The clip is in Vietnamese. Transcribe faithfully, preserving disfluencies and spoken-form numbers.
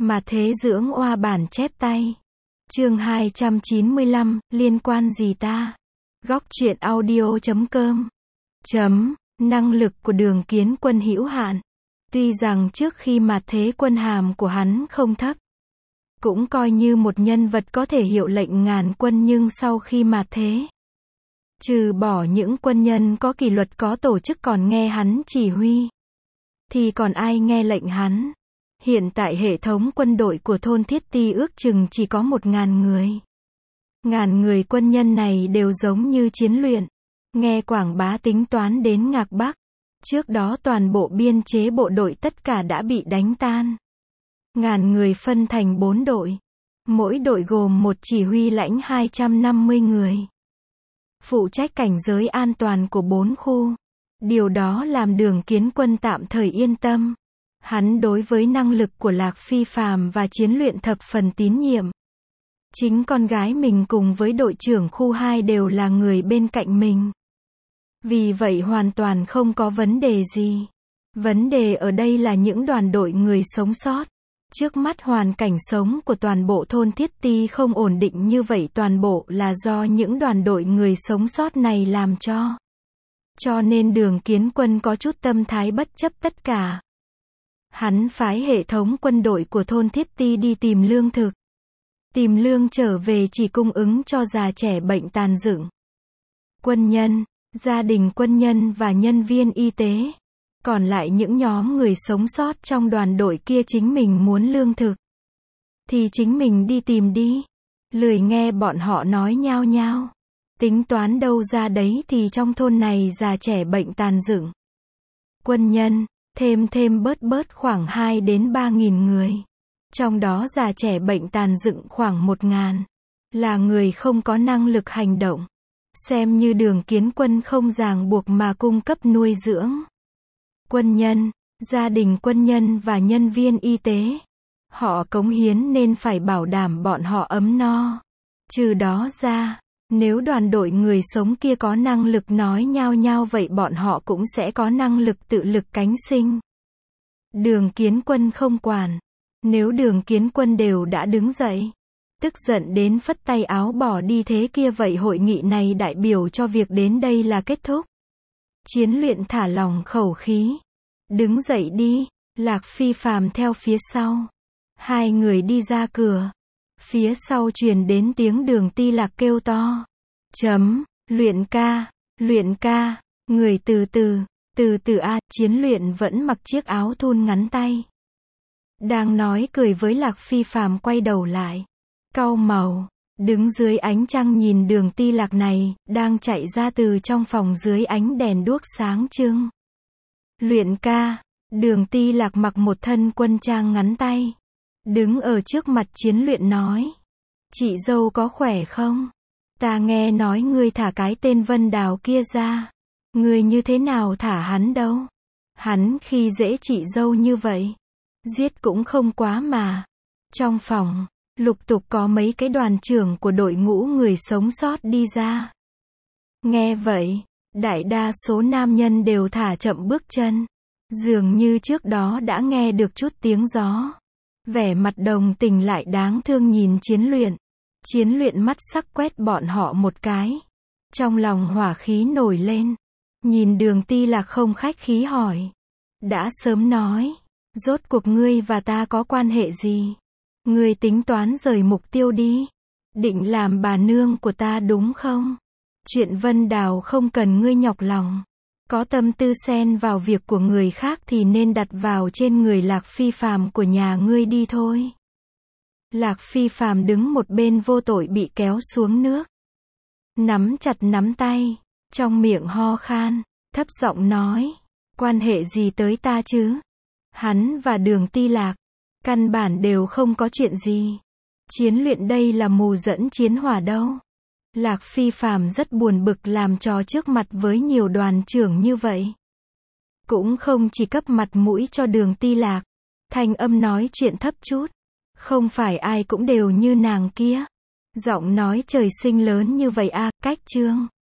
Mà thế dưỡng oa bản chép tay. Chương hai trăm chín mươi lăm, liên quan gì ta? Góc truyện audio chấm com. Chấm, năng lực của Đường Kiến Quân hữu hạn. Tuy rằng trước khi mà thế quân hàm của hắn không thấp, cũng coi như một nhân vật có thể hiệu lệnh ngàn quân, nhưng sau khi mà thế, trừ bỏ những quân nhân có kỷ luật có tổ chức còn nghe hắn chỉ huy, thì còn ai nghe lệnh hắn. Hiện tại hệ thống quân đội của thôn Thiết Ti ước chừng chỉ có một ngàn người. Ngàn người quân nhân này đều giống như chiến luyện. Nghe Quảng Bá tính toán đến Ngạc Bắc. Trước đó toàn bộ biên chế bộ đội tất cả đã bị đánh tan. Ngàn người phân thành bốn đội. Mỗi đội gồm một chỉ huy lãnh hai trăm năm mươi người. Phụ trách cảnh giới an toàn của bốn khu. Điều đó làm Đường Kiến Quân tạm thời yên tâm. Hắn đối với năng lực của Lạc Phi Phàm và chiến luyện thập phần tín nhiệm. Chính con gái mình cùng với đội trưởng khu hai đều là người bên cạnh mình. Vì vậy hoàn toàn không có vấn đề gì. Vấn đề ở đây là những đoàn đội người sống sót. Trước mắt hoàn cảnh sống của toàn bộ thôn Thiết Ti không ổn định như vậy toàn bộ là do những đoàn đội người sống sót này làm cho. Cho nên Đường Kiến Quân có chút tâm thái bất chấp tất cả. Hắn phái hệ thống quân đội của thôn Thiết Ti đi tìm lương thực. Tìm lương trở về chỉ cung ứng cho già trẻ bệnh tàn dựng. Quân nhân, gia đình quân nhân và nhân viên y tế. Còn lại những nhóm người sống sót trong đoàn đội kia chính mình muốn lương thực, thì chính mình đi tìm đi. Lười nghe bọn họ nói nhao nhao. Tính toán đâu ra đấy thì trong thôn này già trẻ bệnh tàn dựng. Quân nhân, thêm thêm bớt bớt khoảng hai đến ba nghìn người. Trong đó già trẻ bệnh tàn dựng khoảng một ngàn. Là người không có năng lực hành động. Xem như Đường Kiến Quân không ràng buộc mà cung cấp nuôi dưỡng. Quân nhân, gia đình quân nhân và nhân viên y tế. Họ cống hiến nên phải bảo đảm bọn họ ấm no. Trừ đó ra, nếu đoàn đội người sống kia có năng lực nói nhao nhao vậy bọn họ cũng sẽ có năng lực tự lực cánh sinh. Đường Kiến Quân không quản. Nếu Đường Kiến Quân đều đã đứng dậy, tức giận đến phất tay áo bỏ đi thế kia vậy hội nghị này đại biểu cho việc đến đây là kết thúc. Chiến luyện thả lỏng khẩu khí. Đứng dậy đi. Lạc Phi Phàm theo phía sau. Hai người đi ra cửa. Phía sau truyền đến tiếng Đường Ti Lạc kêu to. Chấm, luyện ca, luyện ca, người từ từ, từ từ a, chiến luyện vẫn mặc chiếc áo thun ngắn tay. Đang nói cười với Lạc Phi Phàm quay đầu lại. Cau màu, đứng dưới ánh trăng nhìn Đường Ti Lạc này, đang chạy ra từ trong phòng dưới ánh đèn đuốc sáng trưng. Luyện ca, Đường Ti Lạc mặc một thân quân trang ngắn tay. Đứng ở trước mặt chiến luyện nói. Chị dâu có khỏe không? Ta nghe nói ngươi thả cái tên Vân Đào kia ra. Ngươi như thế nào thả hắn đâu? Hắn khi dễ chị dâu như vậy. Giết cũng không quá mà. Trong phòng, lục tục có mấy cái đoàn trưởng của đội ngũ người sống sót đi ra. Nghe vậy, đại đa số nam nhân đều thả chậm bước chân. Dường như trước đó đã nghe được chút tiếng gió. Vẻ mặt đồng tình lại đáng thương nhìn chiến luyện. Chiến luyện mắt sắc quét bọn họ một cái. Trong lòng hỏa khí nổi lên. Nhìn Đường Ti Lạc không khách khí hỏi. Đã sớm nói. Rốt cuộc ngươi và ta có quan hệ gì? Ngươi tính toán rời mục tiêu đi. Định làm bà nương của ta đúng không? Chuyện Vân Đào không cần ngươi nhọc lòng. Có tâm tư xen vào việc của người khác thì nên đặt vào trên người Lạc Phi Phàm của nhà ngươi đi thôi. Lạc Phi Phàm đứng một bên vô tội bị kéo xuống nước. Nắm chặt nắm tay, trong miệng ho khan, thấp giọng nói. Quan hệ gì tới ta chứ? Hắn và Đường Ti Lạc, căn bản đều không có chuyện gì. Chiến luyện đây là mù dẫn chiến hỏa đâu. Lạc Phi Phàm rất buồn bực làm trò trước mặt với nhiều đoàn trưởng như vậy. Cũng không chỉ cấp mặt mũi cho Đường Ti Lạc. Thanh âm nói chuyện thấp chút. Không phải ai cũng đều như nàng kia. Giọng nói trời sinh lớn như vậy a, cách chương.